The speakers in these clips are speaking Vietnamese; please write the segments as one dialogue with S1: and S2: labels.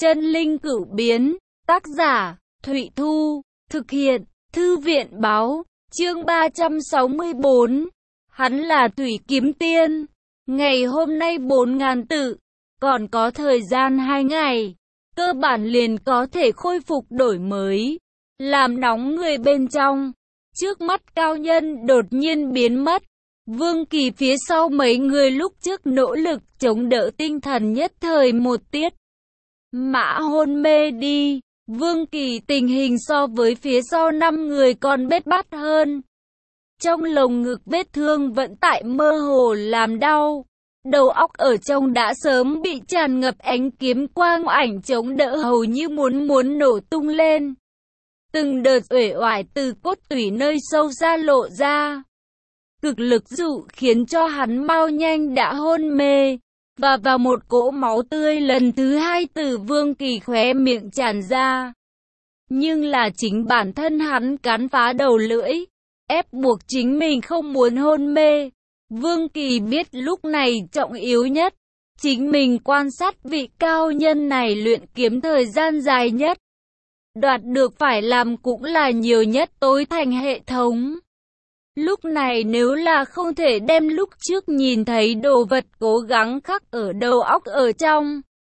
S1: Chân linh cửu biến, tác giả, Thụy Thu, thực hiện, Thư viện báo, chương 364. Hắn là Thủy Kiếm Tiên. Ngày hôm nay 4.000 tự, còn có thời gian 2 ngày, cơ bản liền có thể khôi phục đổi mới, làm nóng người bên trong. Trước mắt cao nhân đột nhiên biến mất. Vương Kỳ phía sau mấy người lúc trước nỗ lực chống đỡ tinh thần nhất thời một tiết mã hôn mê đi. Vương Kỳ tình hình so với phía sau 5 người còn bết bát hơn. Trong lồng ngực vết thương vẫn tại mơ hồ làm đau. Đầu óc ở trong đã sớm bị tràn ngập ánh kiếm quang ảnh chống đỡ hầu như muốn nổ tung lên. Từng đợt uể oải từ cốt tủy nơi sâu xa lộ ra. Cực lực dụ khiến cho hắn mau nhanh đã hôn mê. Và vào một cỗ máu tươi lần thứ 2 từ Vương Kỳ khóe miệng tràn ra. Nhưng là chính bản thân hắn cắn phá đầu lưỡi, ép buộc chính mình không muốn hôn mê. Vương Kỳ biết lúc này trọng yếu nhất, chính mình quan sát vị cao nhân này luyện kiếm thời gian dài nhất. Đoạt được phải làm cũng là nhiều nhất tối thành hệ thống. Lúc này nếu là không thể đem lúc trước nhìn thấy đồ vật cố gắng khắc ở đầu óc ở trong,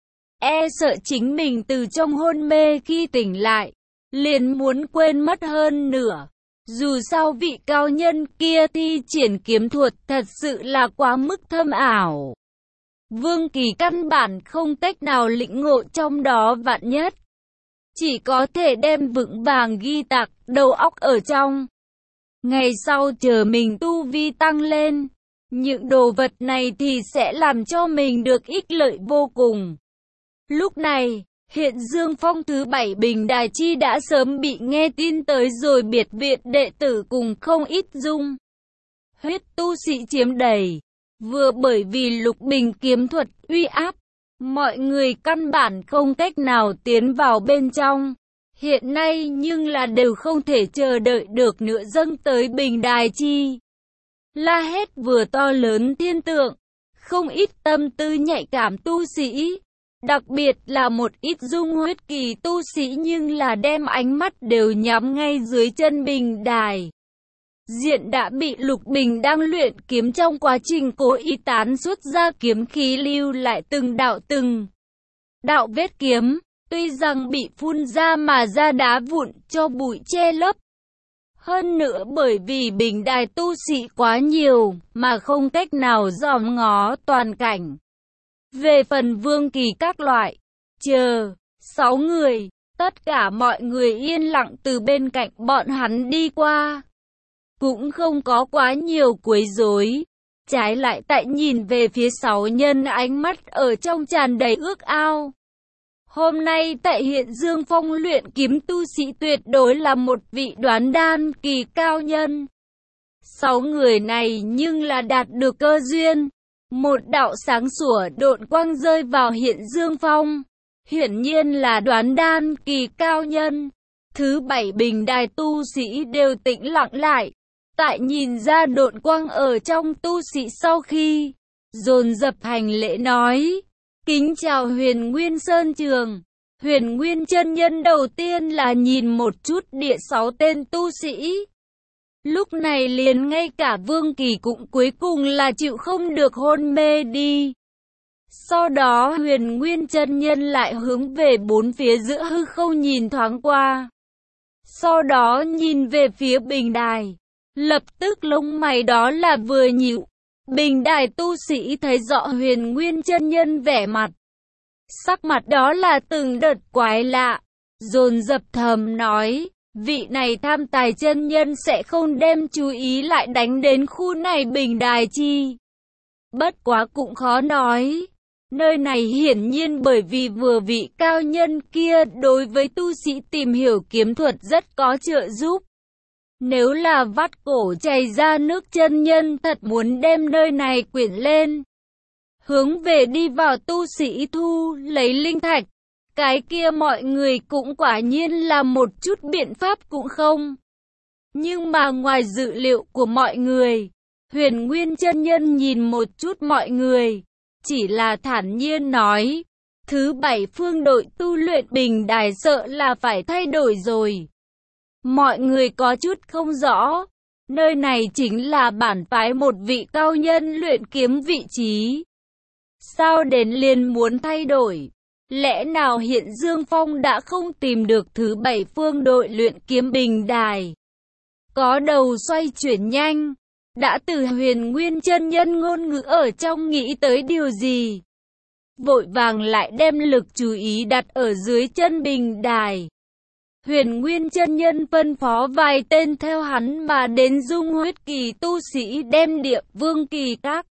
S1: e sợ chính mình từ trong hôn mê khi tỉnh lại, liền muốn quên mất hơn nửa. Dù sao vị cao nhân kia thi triển kiếm thuật thật sự là quá mức thâm ảo. Vương Kỳ căn bản không cách nào lĩnh ngộ trong đó vạn nhất. Chỉ có thể đem vững vàng ghi tạc đầu óc ở trong. Ngày sau chờ mình tu vi tăng lên, những đồ vật này thì sẽ làm cho mình được ích lợi vô cùng. Lúc này, Hiện Dương Phong thứ 7 Bình Đài Chi đã sớm bị nghe tin tới rồi, biệt viện đệ tử cùng không ít dung huyết tu sĩ chiếm đầy. Vừa bởi vì Lục Bình kiếm thuật uy áp, mọi người căn bản không cách nào tiến vào bên trong. Hiện nay nhưng là đều không thể chờ đợi được nữa dâng tới Bình Đài Chi. La hét vừa to lớn thiên tượng, không ít tâm tư nhạy cảm tu sĩ, đặc biệt là một ít dung huyết kỳ tu sĩ nhưng là đem ánh mắt đều nhắm ngay dưới chân Bình Đài. Diện đã bị Lục Bình đang luyện kiếm trong quá trình cố ý tán xuất ra kiếm khí lưu lại từng đạo vết kiếm. Tuy rằng bị phun ra mà ra đá vụn cho bụi che lấp. Hơn nữa bởi vì Bình Đài tu sĩ quá nhiều mà không cách nào dòm ngó toàn cảnh. Về phần Vương Kỳ các loại, chờ 6 người, tất cả mọi người yên lặng từ bên cạnh bọn hắn đi qua. Cũng không có quá nhiều quấy rối. Trái lại tại nhìn về phía 6 nhân ánh mắt ở trong tràn đầy ước ao. Hôm nay tại Hiện Dương Phong luyện kiếm tu sĩ tuyệt đối là một vị đoán đan kỳ cao nhân. 6 người này nhưng là đạt được cơ duyên. Một đạo sáng sủa độn quang rơi vào Hiện Dương Phong. Hiển nhiên là đoán đan kỳ cao nhân. Thứ 7 Bình Đài tu sĩ đều tĩnh lặng lại. Tại nhìn ra độn quang ở trong tu sĩ sau khi dồn dập hành lễ nói. Kính chào Huyền Nguyên Sơn Trường. Huyền Nguyên chân nhân đầu tiên là nhìn một chút địa 6 tên tu sĩ. Lúc này liền ngay cả Vương Kỳ cũng cuối cùng là chịu không được hôn mê đi. Sau đó Huyền Nguyên chân nhân lại hướng về bốn phía giữa hư không nhìn thoáng qua. Sau đó nhìn về phía Bình Đài. Lập tức lông mày đó là vừa nhíu. Bình Đài tu sĩ thấy rõ Huyền Nguyên chân nhân vẻ mặt. Sắc mặt đó là từng đợt quái lạ. Dồn dập thầm nói, vị này tham tài chân nhân sẽ không đem chú ý lại đánh đến khu này Bình Đài Chi. Bất quá cũng khó nói. Nơi này hiển nhiên bởi vì vừa vị cao nhân kia đối với tu sĩ tìm hiểu kiếm thuật rất có trợ giúp. Nếu là vắt cổ chảy ra nước chân nhân thật muốn đem nơi này quyển lên. Hướng về đi vào tu sĩ thu lấy linh thạch. Cái kia mọi người cũng quả nhiên là một chút biện pháp cũng không. Nhưng mà ngoài dự liệu của mọi người, Huyền Nguyên chân nhân nhìn một chút mọi người. Chỉ là thản nhiên nói. Thứ bảy phương đội tu luyện bình đài sợ là phải thay đổi rồi. Mọi người có chút không rõ. Nơi này chính là bản phái một vị cao nhân luyện kiếm vị trí. Sao đến liền muốn thay đổi? Lẽ nào hiện Dương Phong đã không tìm được thứ bảy phương đội luyện kiếm bình đài? Có đầu xoay chuyển nhanh. Đã từ Huyền Nguyên chân nhân ngôn ngữ ở trong nghĩ tới điều gì? Vội vàng lại đem lực chú ý đặt ở dưới chân bình đài. Huyền Nguyên chân nhân phân phó vài tên theo hắn mà đến dung huyết kỳ tu sĩ đem địa vương kỳ các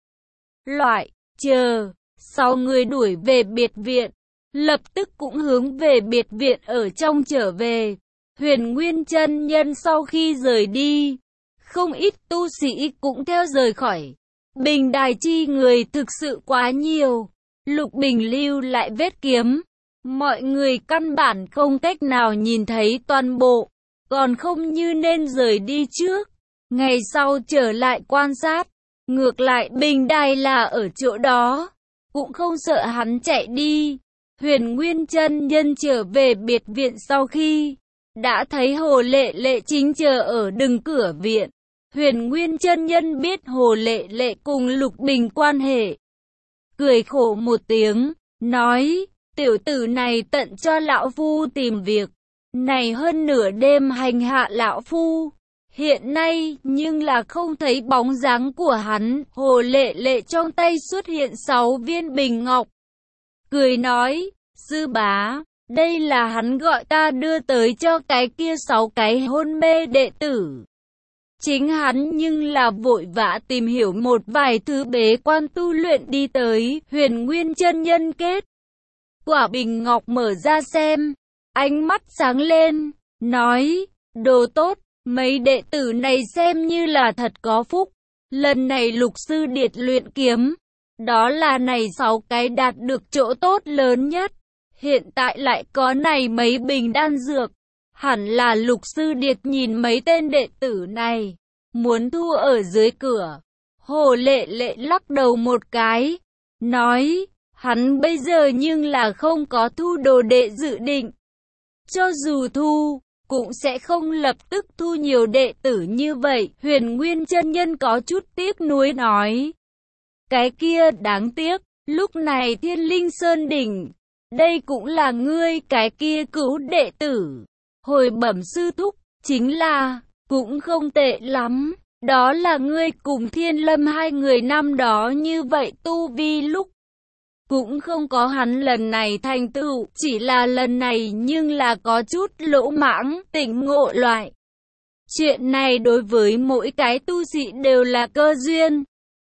S1: loại chờ. Sau người đuổi về biệt viện, lập tức cũng hướng về biệt viện ở trong trở về. Huyền Nguyên chân nhân sau khi rời đi, không ít tu sĩ cũng theo rời khỏi. Bình đài chi người thực sự quá nhiều. Lục Bình lưu lại vết kiếm. Mọi người căn bản không cách nào nhìn thấy toàn bộ. Còn không như nên rời đi trước. Ngày sau trở lại quan sát. Ngược lại bình đài là ở chỗ đó. Cũng không sợ hắn chạy đi. Huyền Nguyên chân nhân trở về biệt viện sau khi đã thấy Hồ Lệ Lệ chính chờ ở đừng cửa viện. Huyền Nguyên chân nhân biết Hồ Lệ Lệ cùng Lục Bình quan hệ. Cười khổ một tiếng, nói, tiểu tử này tận cho lão phu tìm việc. Này hơn nửa đêm hành hạ lão phu. Hiện nay, nhưng là không thấy bóng dáng của hắn. Hồ Lệ Lệ trong tay xuất hiện 6 viên bình ngọc. Cười nói, sư bá, đây là hắn gọi ta đưa tới cho cái kia 6 cái hôn mê đệ tử. Chính hắn nhưng là vội vã tìm hiểu một vài thứ bế quan tu luyện đi tới. Huyền Nguyên chân nhân kết quả bình ngọc mở ra xem, ánh mắt sáng lên, nói, đồ tốt, mấy đệ tử này xem như là thật có phúc. Lần này Lục sư điệt luyện kiếm, đó là này 6 cái đạt được chỗ tốt lớn nhất. Hiện tại lại có này mấy bình đan dược. Hẳn là Lục sư điệt nhìn mấy tên đệ tử này, muốn thu ở dưới cửa. Hồ Lệ Lệ lắc đầu một cái, nói, hắn bây giờ nhưng là không có thu đồ đệ dự định. Cho dù thu, cũng sẽ không lập tức thu nhiều đệ tử như vậy. Huyền Nguyên chân nhân có chút tiếc nuối nói, cái kia đáng tiếc, lúc này Thiên Linh Sơn đỉnh, đây cũng là ngươi cái kia cứu đệ tử. Hồi bẩm sư thúc, chính là, cũng không tệ lắm. Đó là ngươi cùng Thiên Lâm hai người năm đó như vậy tu vi lúc. Cũng không có hắn lần này thành tựu, chỉ là lần này nhưng là có chút lỗ mãng, tỉnh ngộ loại. Chuyện này đối với mỗi cái tu sĩ đều là cơ duyên.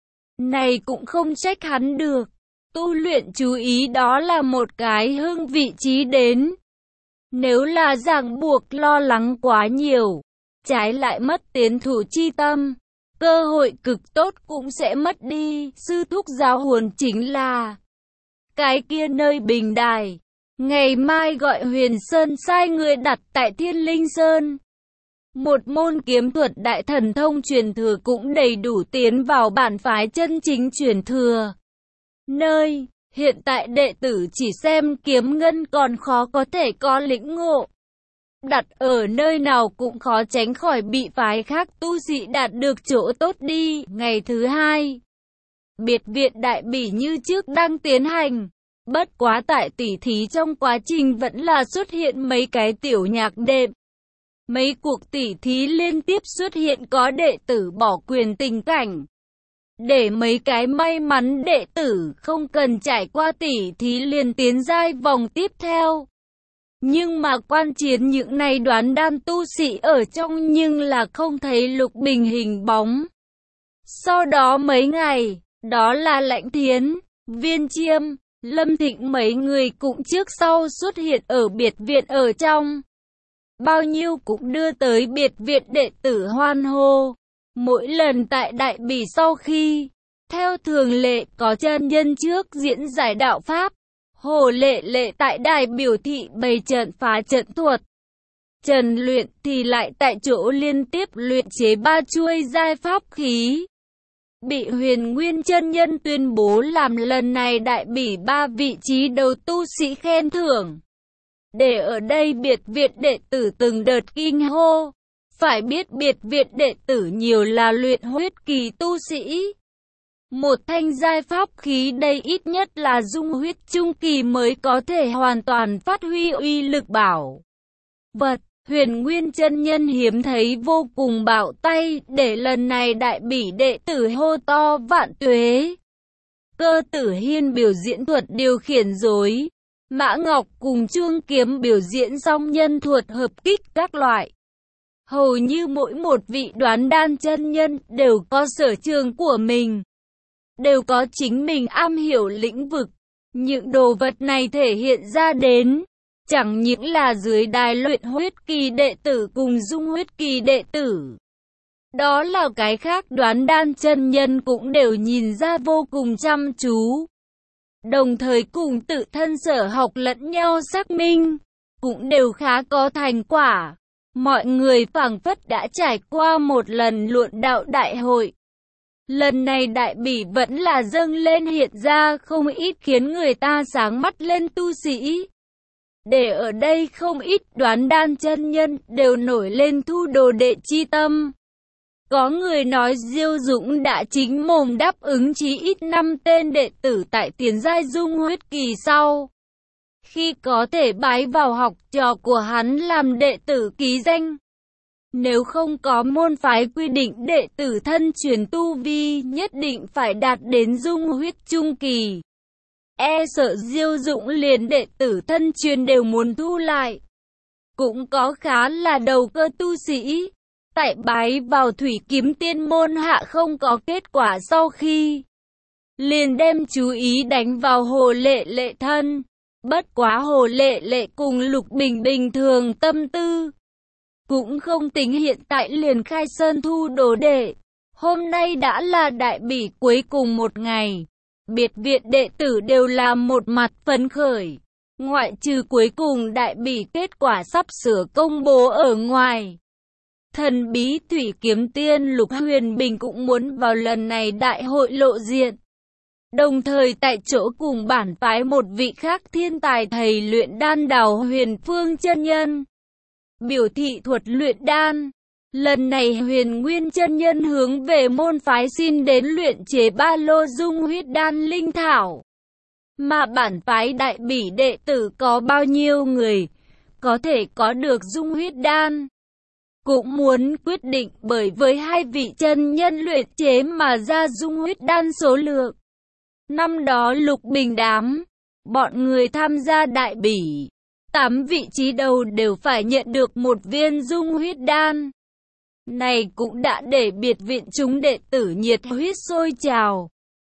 S1: Này cũng không trách hắn được. Tu luyện chú ý đó là một cái hưng vị trí đến. Nếu là ràng buộc lo lắng quá nhiều, trái lại mất tiến thủ chi tâm, cơ hội cực tốt cũng sẽ mất đi. Sư thúc giáo huấn chính là cái kia nơi bình đài. Ngày mai gọi Huyền Sơn sai người đặt tại Thiên Linh Sơn. Một môn kiếm thuật đại thần thông truyền thừa cũng đầy đủ tiến vào bản phái chân chính truyền thừa. Nơi hiện tại đệ tử chỉ xem kiếm ngân còn khó có thể có lĩnh ngộ. Đặt ở nơi nào cũng khó tránh khỏi bị phái khác tu sĩ đạt được chỗ tốt đi. Ngày thứ hai, biệt viện đại bỉ như trước đang tiến hành. Bất quá tại tỉ thí trong quá trình vẫn là xuất hiện mấy cái tiểu nhạc đệm. Mấy cuộc tỉ thí liên tiếp xuất hiện có đệ tử bỏ quyền tình cảnh. Để mấy cái may mắn đệ tử không cần trải qua tỉ thí liền tiến giai vòng tiếp theo. Nhưng mà quan chiến những này đoán đan tu sĩ ở trong nhưng là không thấy Lục Bình hình bóng. Sau đó mấy ngày, đó là Lãnh Thiến, Viên Chiêm, Lâm Thịnh mấy người cũng trước sau xuất hiện ở biệt viện ở trong. Bao nhiêu cũng đưa tới biệt viện đệ tử hoan hô. Mỗi lần tại đại bỉ sau khi, theo thường lệ có chân nhân trước diễn giải đạo pháp, Hồ Lệ Lệ tại đài biểu thị bày trận phá trận thuật. Trần Luyện thì lại tại chỗ liên tiếp luyện chế 3 chuôi giai pháp khí. bị Huyền Nguyên chân nhân tuyên bố làm lần này đại bỉ 3 vị trí đầu tu sĩ khen thưởng. Để ở đây biệt viện đệ tử từng đợt kinh hô. Phải biết biệt viện đệ tử nhiều là luyện huyết kỳ tu sĩ. Một thanh giai pháp khí đây ít nhất là dung huyết trung kỳ mới có thể hoàn toàn phát huy uy lực bảo vật. Huyền Nguyên chân nhân hiếm thấy vô cùng bạo tay, để lần này đại bỉ đệ tử hô to vạn tuế. Cơ Tử Hiên biểu diễn thuật điều khiển rối, Mã Ngọc cùng Chuông Kiếm biểu diễn song nhân thuật hợp kích các loại. Hầu như mỗi một vị đoán đan chân nhân đều có sở trường của mình, đều có chính mình am hiểu lĩnh vực. Những đồ vật này thể hiện ra đến chẳng những là dưới đài luyện huyết kỳ đệ tử cùng dung huyết kỳ đệ tử. Đó là cái khác đoán đan chân nhân cũng đều nhìn ra vô cùng chăm chú. Đồng thời cùng tự thân sở học lẫn nhau xác minh, cũng đều khá có thành quả. Mọi người phảng phất đã trải qua một lần luận đạo đại hội. Lần này đại bỉ vẫn là dâng lên hiện ra không ít khiến người ta sáng mắt lên tu sĩ. Để ở đây không ít đoán đan chân nhân đều nổi lên thu đồ đệ chi tâm. Có người nói Diêu Dũng đã chính mồm đáp ứng chí ít 5 tên đệ tử tại tiền giai dung huyết kỳ sau. Khi có thể bái vào học trò của hắn làm đệ tử ký danh. Nếu không có môn phái quy định đệ tử thân truyền tu vi nhất định phải đạt đến dung huyết trung kỳ. E sợ Diêu Dũng liền đệ tử thân truyền đều muốn thu lại. Cũng có khá là đầu cơ tu sĩ. Tại bái vào Thủy Kiếm Tiên môn hạ không có kết quả sau khi liền đem chú ý đánh vào Hồ Lệ Lệ thân. Bất quá Hồ Lệ Lệ cùng Lục Bình bình thường tâm tư cũng không tính hiện tại liền khai sơn thu đồ đệ. Hôm nay đã là đại bỉ cuối cùng một ngày. Biệt viện đệ tử đều là một mặt phấn khởi. Ngoại trừ cuối cùng đại bỉ kết quả sắp sửa công bố ở ngoài. Thần bí Thủy Kiếm Tiên Lục Huyền Bình cũng muốn vào lần này đại hội lộ diện. Đồng thời tại chỗ cùng bản phái một vị khác thiên tài thầy luyện đan Đào Huyền Phương chân nhân. Biểu thị thuật luyện đan. Lần này Huyền Nguyên chân nhân hướng về môn phái xin đến luyện chế 3 lô dung huyết đan linh thảo. Mà bản phái đại bỉ đệ tử có bao nhiêu người có thể có được dung huyết đan, cũng muốn quyết định bởi với 2 vị chân nhân luyện chế mà ra dung huyết đan số lượng. Năm đó Lục Bình đám, bọn người tham gia đại bỉ, 8 vị trí đầu đều phải nhận được 1 viên dung huyết đan. Này cũng đã để biệt viện chúng đệ tử nhiệt huyết sôi trào.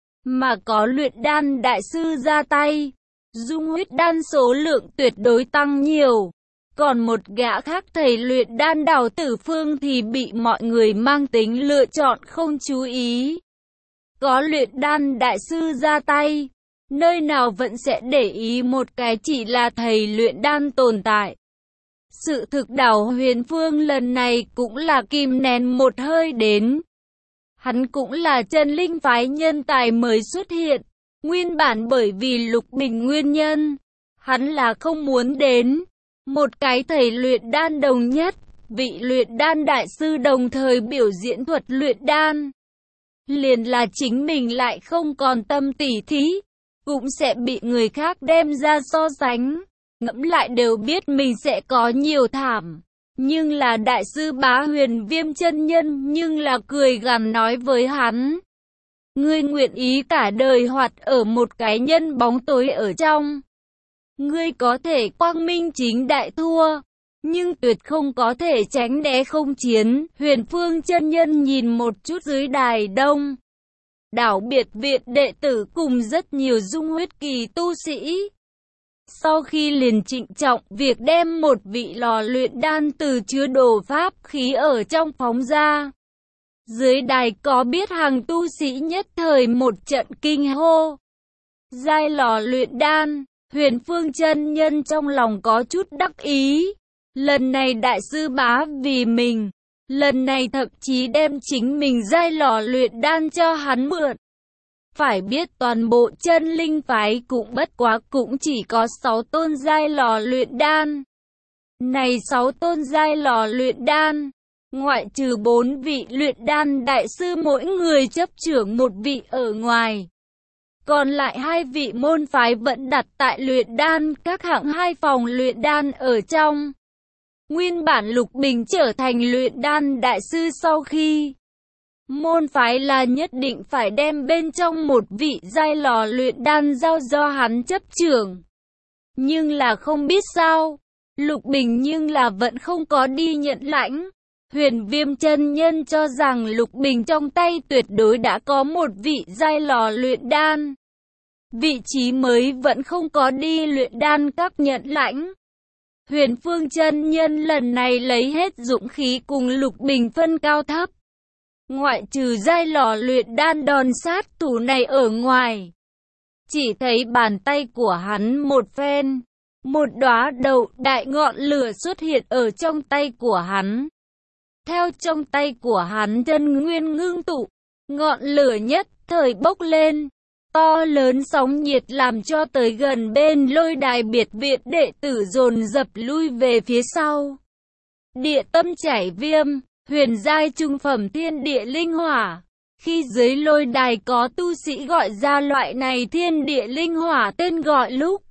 S1: Mà có luyện đan đại sư ra tay, dung huyết đan số lượng tuyệt đối tăng nhiều. Còn một gã khác thầy luyện đan Đào Tử Phương thì bị mọi người mang tính lựa chọn không chú ý. Có luyện đan đại sư ra tay, nơi nào vẫn sẽ để ý một cái chỉ là thầy luyện đan tồn tại. Sự thực Đào Huyền Phương lần này cũng là kìm nén một hơi đến. Hắn cũng là chân linh phái nhân tài mới xuất hiện. Nguyên bản bởi vì Lục Bình nguyên nhân, hắn là không muốn đến. Một cái thầy luyện đan đồng nhất, vị luyện đan đại sư đồng thời biểu diễn thuật luyện đan. Liền là chính mình lại không còn tâm tỉ thí, cũng sẽ bị người khác đem ra so sánh. Ngẫm lại đều biết mình sẽ có nhiều thảm. Nhưng là đại sư Bá Huyền Viêm chân nhân nhưng là cười gằn nói với hắn. Ngươi nguyện ý cả đời hoạt ở một cái nhân bóng tối ở trong. Ngươi có thể quang minh chính đại thua, nhưng tuyệt không có thể tránh né không chiến. Huyền Phương chân nhân nhìn một chút dưới đài đông đảo biệt viện đệ tử cùng rất nhiều dung huyết kỳ tu sĩ. Sau khi liền trịnh trọng việc đem một vị lò luyện đan từ chứa đồ pháp khí ở trong phóng ra. Dưới đài có biết hàng tu sĩ nhất thời một trận kinh hô. Giai lò luyện đan, Huyền Phương chân nhân trong lòng có chút đắc ý. Lần này đại sư Bá vì mình Lần này thậm chí đem chính mình giai lò luyện đan cho hắn mượn. Phải biết toàn bộ chân linh phái cũng bất quá cũng chỉ có 6 tôn giai lò luyện đan. Này 6 tôn giai lò luyện đan, ngoại trừ 4 vị luyện đan đại sư mỗi người chấp trưởng một vị ở ngoài. Còn lại 2 vị môn phái vẫn đặt tại luyện đan các hạng 2 phòng luyện đan ở trong. Nguyên bản Lục Bình trở thành luyện đan đại sư sau khi môn phái là nhất định phải đem bên trong một vị giai lò luyện đan giao do hắn chấp trưởng. Nhưng là không biết sao, Lục Bình nhưng là vẫn không có đi nhận lãnh. Huyền Viêm chân nhân cho rằng Lục Bình trong tay tuyệt đối đã có một vị giai lò luyện đan. Vị trí mới vẫn không có đi luyện đan các nhận lãnh. Huyền Phương chân nhân lần này lấy hết dũng khí cùng Lục Bình phân cao thấp. Ngoại trừ giai lò luyện đan đòn sát thủ này ở ngoài, chỉ thấy bàn tay của hắn một phen, một đóa đậu đại ngọn lửa xuất hiện ở trong tay của hắn. Theo trong tay của hắn chân nguyên ngưng tụ, ngọn lửa nhất thời bốc lên, to lớn sóng nhiệt làm cho tới gần bên Lôi Đài biệt viện đệ tử dồn dập lui về phía sau. Địa tâm chảy viêm, huyền giai trung phẩm thiên địa linh hỏa. Khi dưới lôi đài có tu sĩ gọi ra loại này thiên địa linh hỏa tên gọi lúc,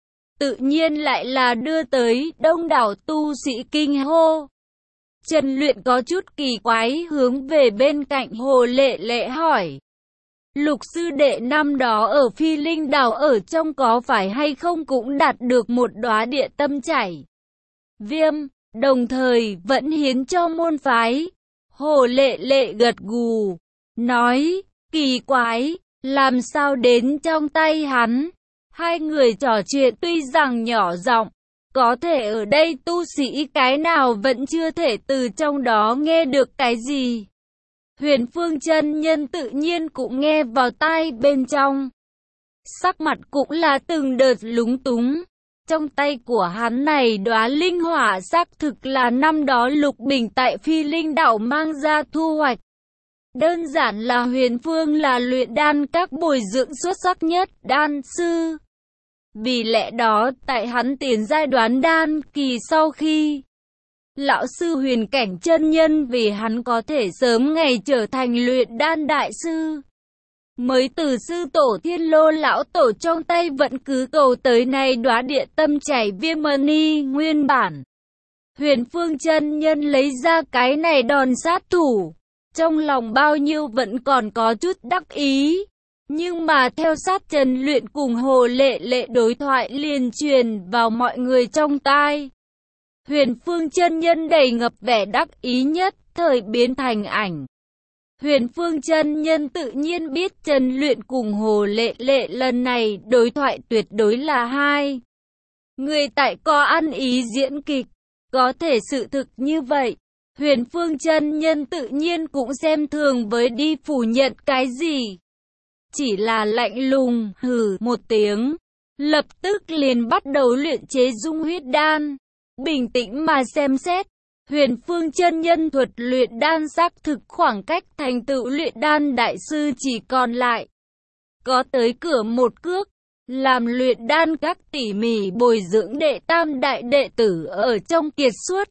S1: tự nhiên lại là đưa tới đông đảo tu sĩ kinh hô. Trần Luyện có chút kỳ quái hướng về bên cạnh Hồ Lệ Lệ hỏi. Lục sư đệ năm đó ở Phi Linh Đảo ở trong có phải hay không cũng đạt được một đóa địa tâm chảy viêm, đồng thời vẫn hiến cho môn phái. Hồ Lệ Lệ gật gù, nói, kỳ quái, làm sao đến trong tay hắn. Hai người trò chuyện tuy rằng nhỏ giọng, có thể ở đây tu sĩ cái nào vẫn chưa thể từ trong đó nghe được cái gì. Huyền Phương chân nhân tự nhiên cũng nghe vào tai bên trong. Sắc mặt cũng là từng đợt lúng túng. Trong tay của hắn này đóa linh hỏa xác thực là năm đó Lục Bình tại Phi Linh Đảo mang ra thu hoạch. Đơn giản là Huyền Phương là luyện đan các bồi dưỡng xuất sắc nhất đan sư. Vì lẽ đó tại hắn tiến giai đoán đan kỳ sau khi lão sư Huyền Cảnh chân nhân vì hắn có thể sớm ngày trở thành luyện đan đại sư, mới từ sư tổ Thiên Lô lão tổ trong tay vẫn cứ cầu tới nay đóa địa tâm chảy viêm mani nguyên bản. Huyền Phương chân nhân lấy ra cái này đòn sát thủ, trong lòng bao nhiêu vẫn còn có chút đắc ý. Nhưng mà theo sát Trần Luyện cùng Hồ Lệ Lệ đối thoại liền truyền vào mọi người trong tai. Huyền Phương chân nhân đầy ngập vẻ đắc ý nhất thời biến thành ảnh. Huyền Phương chân nhân tự nhiên biết Trần Luyện cùng Hồ Lệ Lệ lần này đối thoại tuyệt đối là hai người tại có ăn ý diễn kịch. Có thể sự thực như vậy, Huyền Phương chân nhân tự nhiên cũng xem thường với đi phủ nhận cái gì. Chỉ là lạnh lùng hừ một tiếng, lập tức liền bắt đầu luyện chế dung huyết đan. Bình tĩnh mà xem xét, Huyền Phương chân nhân thuật luyện đan xác thực khoảng cách thành tựu luyện đan đại sư chỉ còn lại có tới cửa một cước. Làm luyện đan các tỉ mỉ bồi dưỡng đệ tam đại đệ tử ở trong kiệt xuất.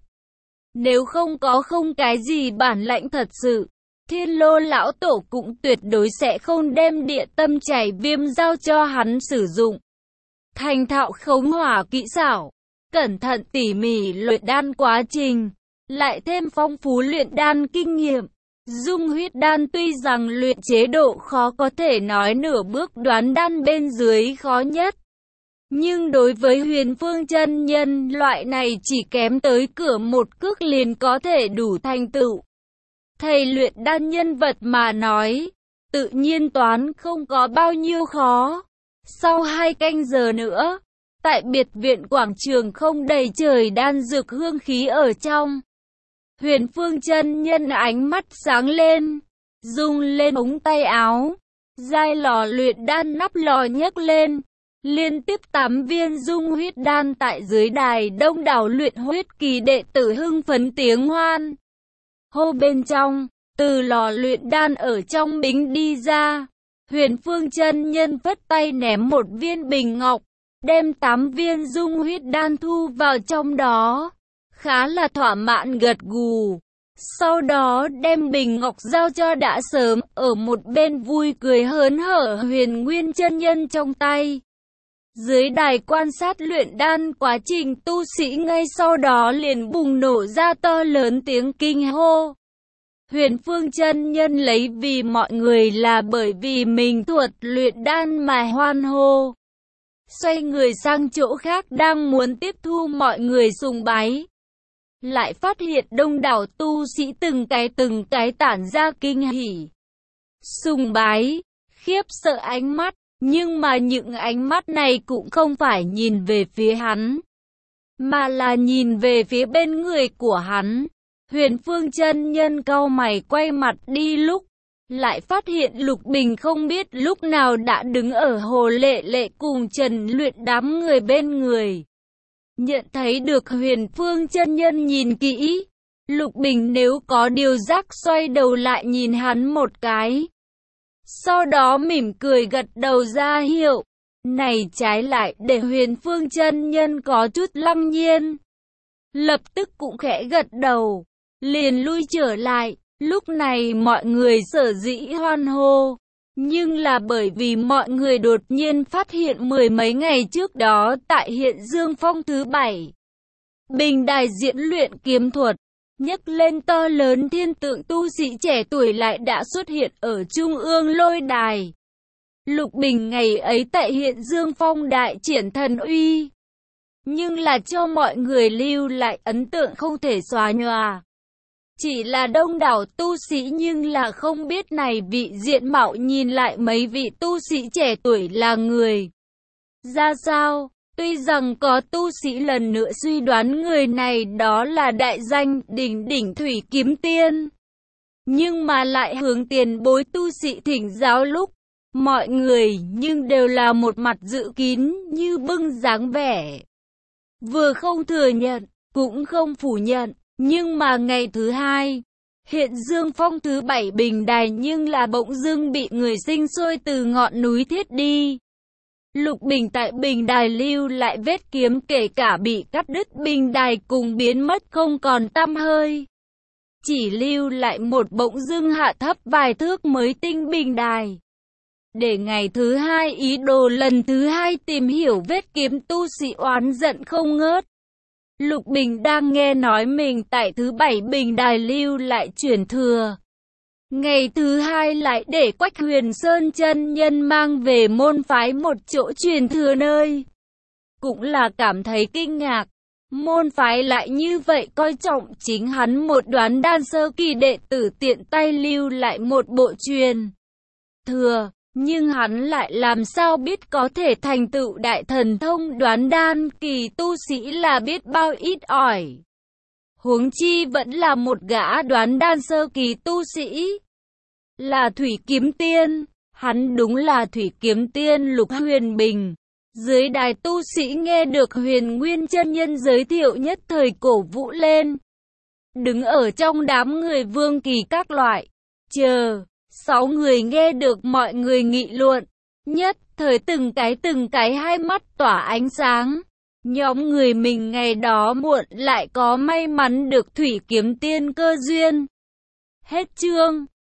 S1: Nếu không có cái gì bản lãnh thật sự, Thiên Lô lão tổ cũng tuyệt đối sẽ không đem địa tâm chảy viêm giao cho hắn sử dụng. Thành thạo khống hỏa kỹ xảo, cẩn thận tỉ mỉ luyện đan quá trình, lại thêm phong phú luyện đan kinh nghiệm. Dung huyết đan tuy rằng luyện chế độ khó có thể nói nửa bước đoán đan bên dưới khó nhất. Nhưng đối với Huyền Phương chân nhân loại này chỉ kém tới cửa một cước liền có thể đủ thành tựu. Thầy luyện đan nhân vật mà nói, tự nhiên toán không có bao nhiêu khó. Sau 2 canh giờ nữa, tại biệt viện quảng trường không đầy trời đan dược hương khí ở trong, Huyền Phương chân nhân ánh mắt sáng lên, rung lên ống tay áo, giai lò luyện đan nắp lò nhấc lên, liên tiếp 8 viên dung huyết đan tại dưới đài đông đảo luyện huyết kỳ đệ tử hưng phấn tiếng hoan hô bên trong, từ lò luyện đan ở trong bính đi ra. Huyền Phương chân nhân phất tay ném một viên bình ngọc, đem 8 viên dung huyết đan thu vào trong đó, khá là thỏa mãn gật gù. Sau đó đem bình ngọc giao cho đã sớm ở một bên vui cười hớn hở Huyền Nguyên chân nhân trong tay. Dưới đài quan sát luyện đan quá trình, tu sĩ ngay sau đó liền bùng nổ ra to lớn tiếng kinh hô. Huyền Phương chân nhân lấy vì mọi người là bởi vì mình thuật luyện đan mà hoan hô. Xoay người sang chỗ khác đang muốn tiếp thu mọi người sùng bái, lại phát hiện đông đảo tu sĩ từng cái tản ra kinh hỉ, sùng bái, khiếp sợ ánh mắt. Nhưng mà những ánh mắt này cũng không phải nhìn về phía hắn, mà là nhìn về phía bên người của hắn. Huyền Phương chân nhân cau mày quay mặt đi lúc, lại phát hiện Lục Bình không biết lúc nào đã đứng ở Hồ Lệ Lệ cùng Trần Luyện đám người bên người. Nhận thấy được Huyền Phương chân nhân nhìn kỹ, Lục Bình nếu có điều giác xoay đầu lại nhìn hắn một cái. Sau đó mỉm cười gật đầu ra hiệu. Này trái lại để Huyền Phương chân nhân có chút lăng nhiên, lập tức cũng khẽ gật đầu, liền lui trở lại. Lúc này mọi người sở dĩ hoan hô, nhưng là bởi vì mọi người đột nhiên phát hiện 10 mấy ngày trước đó tại Hiện Dương Phong thứ 7, bình đài diễn luyện kiếm thuật, nhấc lên to lớn thiên tượng tu sĩ trẻ tuổi lại đã xuất hiện ở trung ương lôi đài. Lục Bình ngày ấy tại Hiện Dương Phong đại triển thần uy, nhưng là cho mọi người lưu lại ấn tượng không thể xóa nhòa. Chỉ là đông đảo tu sĩ nhưng là không biết này vị diện mạo nhìn lại mấy vị tu sĩ trẻ tuổi là người ra sao. Tuy rằng có tu sĩ lần nữa suy đoán người này đó là đại danh đỉnh đỉnh Thủy Kiếm Tiên, nhưng mà lại hướng tiền bối tu sĩ thỉnh giáo lúc, mọi người nhưng đều là một mặt dự kín như bưng dáng vẻ, vừa không thừa nhận, cũng không phủ nhận. Nhưng mà ngày thứ hai, Hiện Dương Phong thứ 7 bình đài nhưng là bỗng dưng bị người sinh sôi từ ngọn núi thiết đi. Lục Bình tại bình đài lưu lại vết kiếm, kể cả bị cắt đứt bình đài cùng biến mất không còn tăm hơi. Chỉ lưu lại một bỗng dưng hạ thấp vài thước mới tinh bình đài. Để ngày thứ hai ý đồ lần thứ hai tìm hiểu vết kiếm, tu sĩ oán giận không ngớt. Lục Bình đang nghe nói mình tại thứ 7 bình đài lưu lại truyền thừa. Ngày thứ hai lại để Quách Huyền Sơn chân nhân mang về môn phái một chỗ truyền thừa nơi. Cũng là cảm thấy kinh ngạc, môn phái lại như vậy coi trọng chính hắn một đoán đan sơ kỳ đệ tử tiện tay lưu lại một bộ truyền thừa. Nhưng hắn lại làm sao biết có thể thành tựu đại thần thông đoán đan kỳ tu sĩ là biết bao ít ỏi. Huống chi vẫn là một gã đoán đan sơ kỳ tu sĩ. Là Thủy Kiếm Tiên, hắn đúng là Thủy Kiếm Tiên Lục Huyền Bình. Dưới đài tu sĩ nghe được Huyền Nguyên chân nhân giới thiệu nhất thời cổ vũ lên. Đứng ở trong đám người Vương Kỳ các loại, chờ. 6 người nghe được mọi người nghị luận, nhất thời từng cái hai mắt tỏa ánh sáng. Nhóm người mình ngày đó muộn lại có may mắn được Thủy Kiếm Tiên cơ duyên. Hết chương.